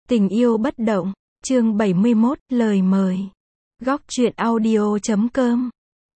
Tình yêu bất động, chương 71, lời mời. Góc truyện audio.com.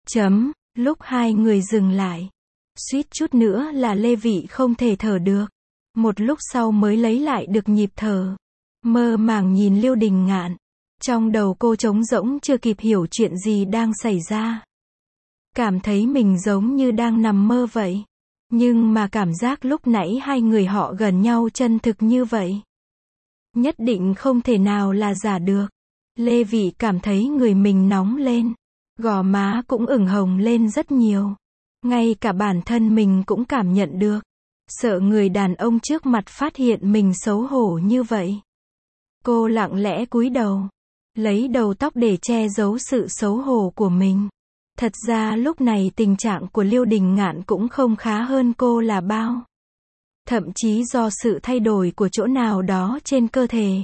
Lúc hai người dừng lại, suýt chút nữa là Lê Vị không thể thở được. Một lúc sau mới lấy lại được nhịp thở. Mơ màng nhìn Liêu Đình Ngạn. Trong đầu cô trống rỗng chưa kịp hiểu chuyện gì đang xảy ra. Cảm thấy mình giống như đang nằm mơ vậy. Nhưng mà cảm giác lúc nãy hai người họ gần nhau chân thực như vậy. Nhất định không thể nào là giả được. Lê Vị cảm thấy người mình nóng lên. Gò má cũng ửng hồng lên rất nhiều. Ngay cả bản thân mình cũng cảm nhận được. Sợ người đàn ông trước mặt phát hiện mình xấu hổ như vậy. Cô lặng lẽ cúi đầu. Lấy đầu tóc để che giấu sự xấu hổ của mình. Thật ra lúc này tình trạng của Liêu Đình Ngạn cũng không khá hơn cô là bao. Thậm chí do sự thay đổi của chỗ nào đó trên cơ thể.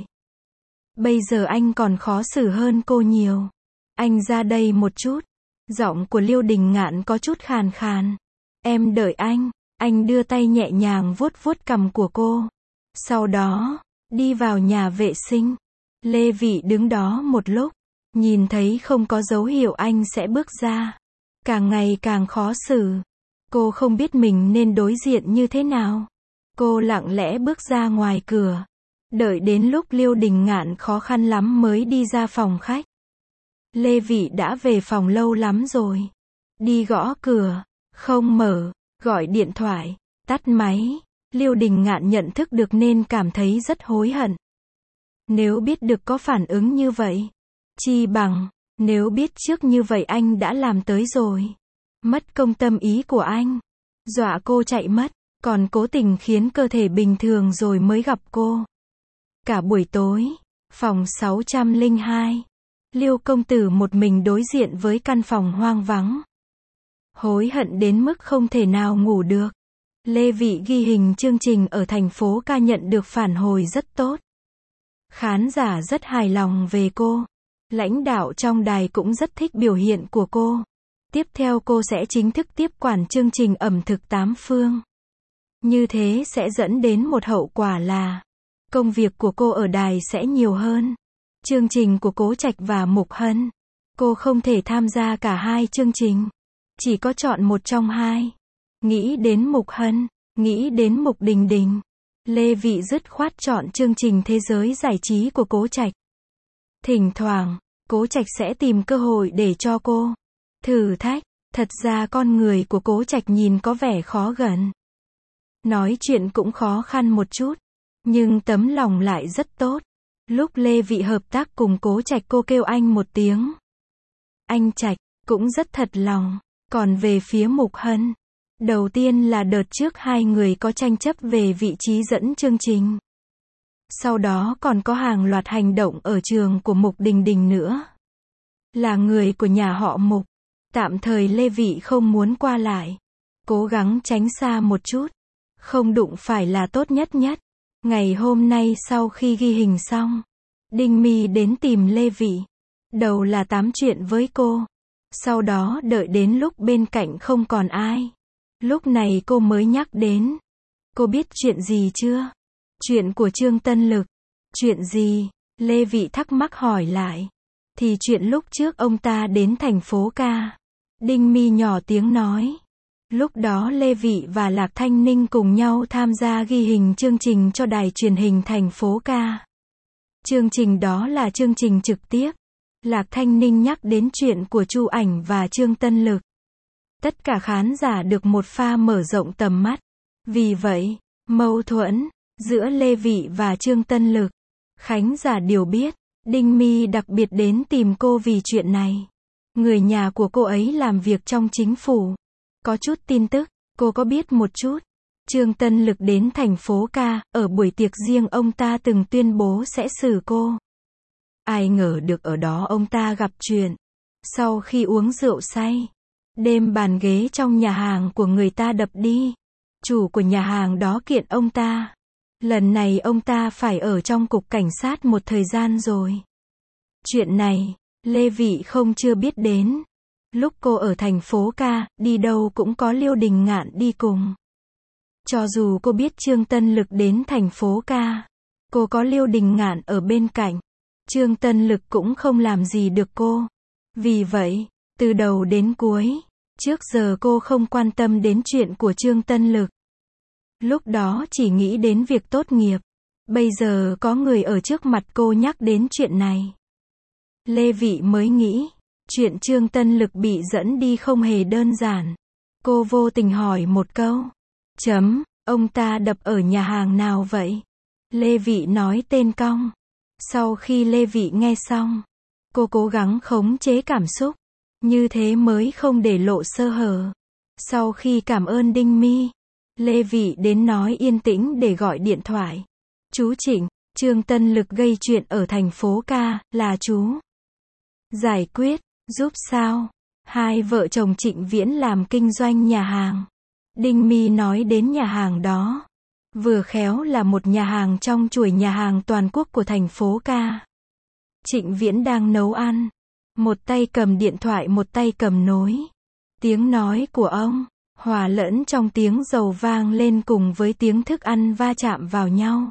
Bây giờ anh còn khó xử hơn cô nhiều. Anh ra đây một chút. Giọng của Liêu Đình Ngạn có chút khàn khàn. Em đợi anh. Anh đưa tay nhẹ nhàng vuốt vuốt cằm của cô. Sau đó, đi vào nhà vệ sinh. Lê Vị đứng đó một lúc. Nhìn thấy không có dấu hiệu anh sẽ bước ra. Càng ngày càng khó xử. Cô không biết mình nên đối diện như thế nào. Cô lặng lẽ bước ra ngoài cửa. Đợi đến lúc Liêu Đình Ngạn khó khăn lắm mới đi ra phòng khách. Lê Vị đã về phòng lâu lắm rồi. Đi gõ cửa. Không mở. Gọi điện thoại. Tắt máy. Liêu Đình Ngạn nhận thức được nên cảm thấy rất hối hận. Nếu biết được có phản ứng như vậy. Chi bằng, nếu biết trước như vậy anh đã làm tới rồi. Mất công tâm ý của anh. Dọa cô chạy mất, còn cố tình khiến cơ thể bình thường rồi mới gặp cô. Cả buổi tối, phòng 602. Liêu công tử một mình đối diện với căn phòng hoang vắng. Hối hận đến mức không thể nào ngủ được. Lê Vị ghi hình chương trình ở thành phố ca nhận được phản hồi rất tốt. Khán giả rất hài lòng về cô. Lãnh đạo trong đài cũng rất thích biểu hiện của cô. Tiếp theo cô sẽ chính thức tiếp quản chương trình ẩm thực 8 phương. Như thế sẽ dẫn đến một hậu quả là công việc của cô ở đài sẽ nhiều hơn. Chương trình của Cố Trạch và Mục Hân. Cô không thể tham gia cả hai chương trình. Chỉ có chọn một trong hai. Nghĩ đến Mục Hân, nghĩ đến Mục Đình Đình. Lê Vị dứt khoát chọn chương trình Thế giới giải trí của Cố Trạch. Thỉnh thoảng, Cố Trạch sẽ tìm cơ hội để cho cô thử thách. Thật ra con người của Cố Trạch nhìn có vẻ khó gần. Nói chuyện cũng khó khăn một chút. Nhưng tấm lòng lại rất tốt. Lúc Lê Vị hợp tác cùng Cố Trạch cô kêu anh một tiếng. Anh Trạch, cũng rất thật lòng. Còn về phía Mục Hân. Đầu tiên là đợt trước hai người có tranh chấp về vị trí dẫn chương trình. Sau đó còn có hàng loạt hành động ở trường của Mục Đình Đình nữa. Là người của nhà họ Mục. Tạm thời Lê Vị không muốn qua lại. Cố gắng tránh xa một chút. Không đụng phải là tốt nhất nhất. Ngày hôm nay sau khi ghi hình xong. Đinh My đến tìm Lê Vị. Đầu là tám chuyện với cô. Sau đó đợi đến lúc bên cạnh không còn ai. Lúc này cô mới nhắc đến. Cô biết chuyện gì chưa? Chuyện của Trương Tân Lực. Chuyện gì? Lê Vị thắc mắc hỏi lại. Thì chuyện lúc trước ông ta đến thành phố ca. Đinh My nhỏ tiếng nói. Lúc đó Lê Vị và Lạc Thanh Ninh cùng nhau tham gia ghi hình chương trình cho đài truyền hình thành phố ca. Chương trình đó là chương trình trực tiếp. Lạc Thanh Ninh nhắc đến chuyện của Chu Ảnh và Trương Tân Lực. Tất cả khán giả được một pha mở rộng tầm mắt. Vì vậy, mâu thuẫn giữa Lê Vị và Trương Tân Lực, khán giả đều biết. Đinh My đặc biệt đến tìm cô vì chuyện này. Người nhà của cô ấy làm việc trong chính phủ. Có chút tin tức, cô có biết một chút. Trương Tân Lực đến thành phố ca, ở buổi tiệc riêng ông ta từng tuyên bố sẽ xử cô. Ai ngờ được ở đó ông ta gặp chuyện. Sau khi uống rượu say, đêm bàn ghế trong nhà hàng của người ta đập đi. Chủ của nhà hàng đó kiện ông ta. Lần này ông ta phải ở trong cục cảnh sát một thời gian rồi. Chuyện này, Lê Vị không chưa biết đến. Lúc cô ở thành phố ca, đi đâu cũng có Liêu Đình Ngạn đi cùng. Cho dù cô biết Trương Tân Lực đến thành phố ca, Cô có Liêu Đình Ngạn ở bên cạnh. Trương Tân Lực cũng không làm gì được cô. Vì vậy, từ đầu đến cuối, trước giờ cô không quan tâm đến chuyện của Trương Tân Lực. Lúc đó chỉ nghĩ đến việc tốt nghiệp. Bây giờ có người ở trước mặt cô nhắc đến chuyện này. Lê Vị mới nghĩ, chuyện Trương Tân Lực bị dẫn đi không hề đơn giản. Cô vô tình hỏi một câu. Ông ta đập ở nhà hàng nào vậy? Lê Vị nói tên cong. Sau khi Lê Vị nghe xong, cô cố gắng khống chế cảm xúc. Như thế mới không để lộ sơ hở. Sau khi cảm ơn Đinh Mi, Lê Vị đến nói yên tĩnh để gọi điện thoại. Chú Trịnh, Trương Tân Lực gây chuyện ở thành phố Ca, là chú giải quyết, giúp sao? Hai vợ chồng Trịnh Viễn làm kinh doanh nhà hàng. Đinh Mi nói đến nhà hàng đó. Vừa khéo là một nhà hàng trong chuỗi nhà hàng toàn quốc của thành phố Ca. Trịnh Viễn đang nấu ăn. Một tay cầm điện thoại, một tay cầm nối. Tiếng nói của ông hòa lẫn trong tiếng dầu vang lên cùng với tiếng thức ăn va chạm vào nhau.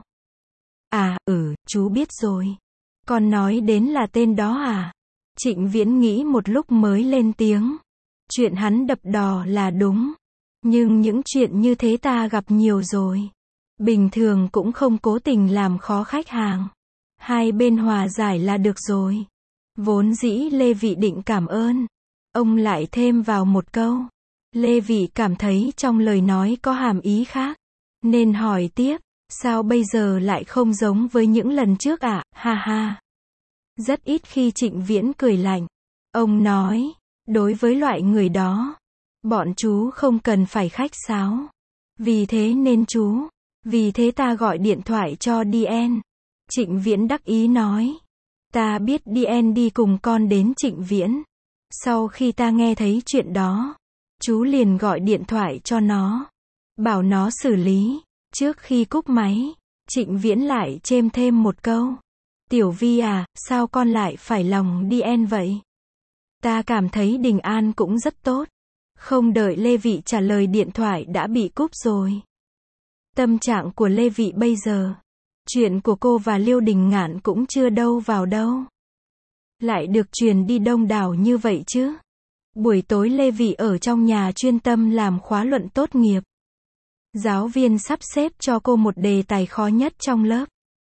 Chú biết rồi. Con nói đến là tên đó à? Trịnh Viễn nghĩ một lúc mới lên tiếng. Chuyện hắn đập đò là đúng. Nhưng những chuyện như thế ta gặp nhiều rồi. Bình thường cũng không cố tình làm khó khách hàng. Hai bên hòa giải là được rồi. Vốn dĩ Lê Vị định cảm ơn. Ông lại thêm vào một câu. Lê Vị cảm thấy trong lời nói có hàm ý khác. Nên hỏi tiếp. Sao bây giờ lại không giống với những lần trước ạ? Ha ha. Rất ít khi Trịnh Viễn cười lạnh. Ông nói. Đối với loại người đó, bọn chú không cần phải khách sáo. Vì thế ta gọi điện thoại cho DN. Trịnh Viễn đắc ý nói. Ta biết DN đi cùng con đến Trịnh Viễn. Sau khi ta nghe thấy chuyện đó, chú liền gọi điện thoại cho nó. Bảo nó xử lý. Trước khi cúp máy, Trịnh Viễn lại chêm thêm một câu. Tiểu Vi à, sao con lại phải lòng DN vậy? Ta cảm thấy Đình An cũng rất tốt. Không đợi Lê Vị trả lời điện thoại đã bị cúp rồi. Tâm trạng của Lê Vị bây giờ. Chuyện của cô và Liêu Đình Ngạn cũng chưa đâu vào đâu. Lại được truyền đi đông đảo như vậy chứ. Buổi tối Lê Vị ở trong nhà chuyên tâm làm khóa luận tốt nghiệp. Giáo viên sắp xếp cho cô một đề tài khó nhất trong lớp.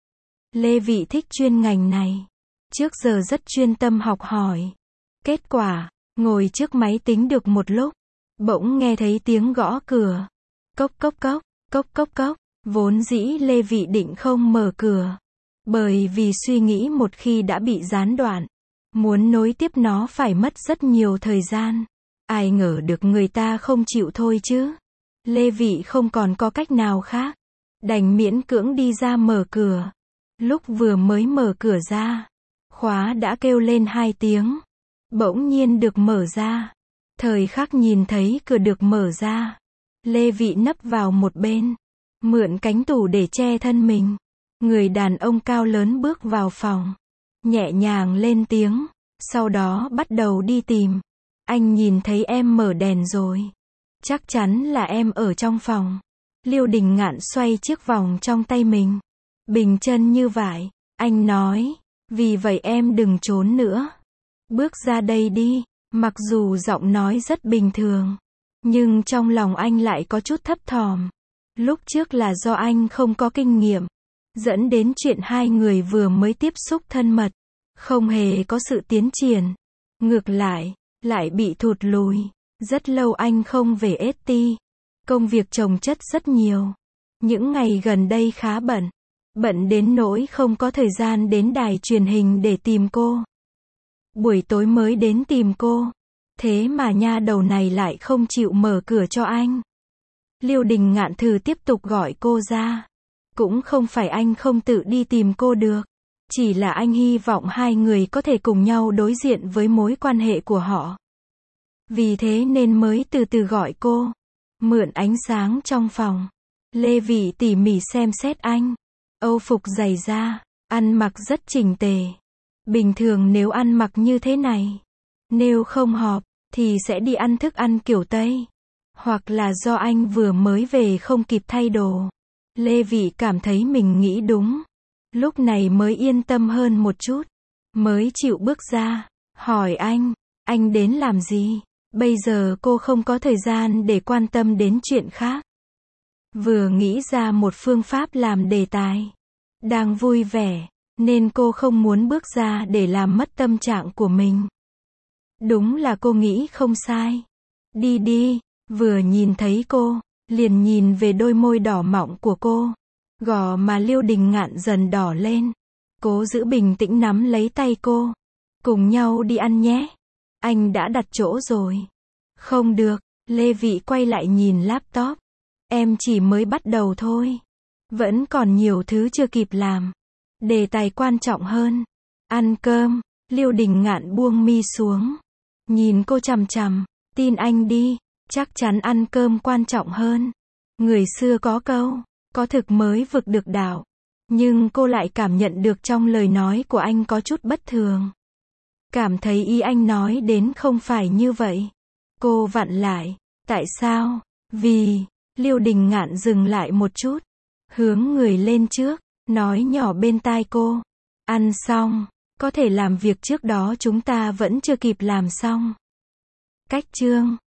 Lê Vị thích chuyên ngành này. Trước giờ rất chuyên tâm học hỏi. Kết quả, ngồi trước máy tính được một lúc, bỗng nghe thấy tiếng gõ cửa. Cốc cốc cốc, cốc cốc cốc. Vốn dĩ Lê Vị định không mở cửa. Bởi vì suy nghĩ một khi đã bị gián đoạn, muốn nối tiếp nó phải mất rất nhiều thời gian. Ai ngờ được người ta không chịu thôi chứ. Lê Vị không còn có cách nào khác. Đành miễn cưỡng đi ra mở cửa. Lúc vừa mới mở cửa ra, khóa đã kêu lên 2 tiếng. Bỗng nhiên được mở ra. Thời khắc nhìn thấy cửa được mở ra, Lê Vị nấp vào một bên, mượn cánh tủ để che thân mình. Người đàn ông cao lớn bước vào phòng, nhẹ nhàng lên tiếng, sau đó bắt đầu đi tìm. Anh nhìn thấy em mở đèn rồi. Chắc chắn là em ở trong phòng. Liêu Đình Ngạn xoay chiếc vòng trong tay mình. Bình chân như vậy, anh nói, vì vậy em đừng trốn nữa. Bước ra đây đi. Mặc dù giọng nói rất bình thường, nhưng trong lòng anh lại có chút thấp thỏm. Lúc trước là do anh không có kinh nghiệm, dẫn đến chuyện hai người vừa mới tiếp xúc thân mật, không hề có sự tiến triển. Ngược lại bị thụt lùi. Rất lâu anh không về ST. Công việc chồng chất rất nhiều. Những ngày gần đây khá bận. Bận đến nỗi không có thời gian đến đài truyền hình để tìm cô. Buổi tối mới đến tìm cô. Thế mà nha đầu này lại không chịu mở cửa cho anh. Liêu Đình Ngạn thử tiếp tục gọi cô ra. Cũng không phải anh không tự đi tìm cô được. Chỉ là anh hy vọng hai người có thể cùng nhau đối diện với mối quan hệ của họ. Vì thế nên mới từ từ gọi cô. Mượn ánh sáng trong phòng, Lê Vị tỉ mỉ xem xét anh. Âu phục giày da, ăn mặc rất chỉnh tề. Bình thường nếu ăn mặc như thế này, nếu không họp, thì sẽ đi ăn thức ăn kiểu Tây. Hoặc là do anh vừa mới về không kịp thay đồ. Lê Vị cảm thấy mình nghĩ đúng. Lúc này mới yên tâm hơn một chút. Mới chịu bước ra. Hỏi anh đến làm gì? Bây giờ cô không có thời gian để quan tâm đến chuyện khác. Vừa nghĩ ra một phương pháp làm đề tài. Đang vui vẻ, nên cô không muốn bước ra để làm mất tâm trạng của mình. Đúng là cô nghĩ không sai. Đi đi, vừa nhìn thấy cô, liền nhìn về đôi môi đỏ mọng của cô. Gò má Liêu Đình Ngạn dần đỏ lên. Cố giữ bình tĩnh nắm lấy tay cô. Cùng nhau đi ăn nhé. Anh đã đặt chỗ rồi. Không được, Lê Vị quay lại nhìn laptop. Em chỉ mới bắt đầu thôi. Vẫn còn nhiều thứ chưa kịp làm. Đề tài quan trọng hơn. Ăn cơm, Liêu Đình Ngạn buông mi xuống. Nhìn cô chằm chằm, tin anh đi, chắc chắn ăn cơm quan trọng hơn. Người xưa có câu, có thực mới vực được đạo. Nhưng cô lại cảm nhận được trong lời nói của anh có chút bất thường. Cảm thấy ý anh nói đến không phải như vậy. Cô vặn lại, tại sao? Vì, Liêu Đình Ngạn dừng lại một chút, hướng người lên trước, nói nhỏ bên tai cô. Ăn xong, có thể làm việc trước đó chúng ta vẫn chưa kịp làm xong. Cách chương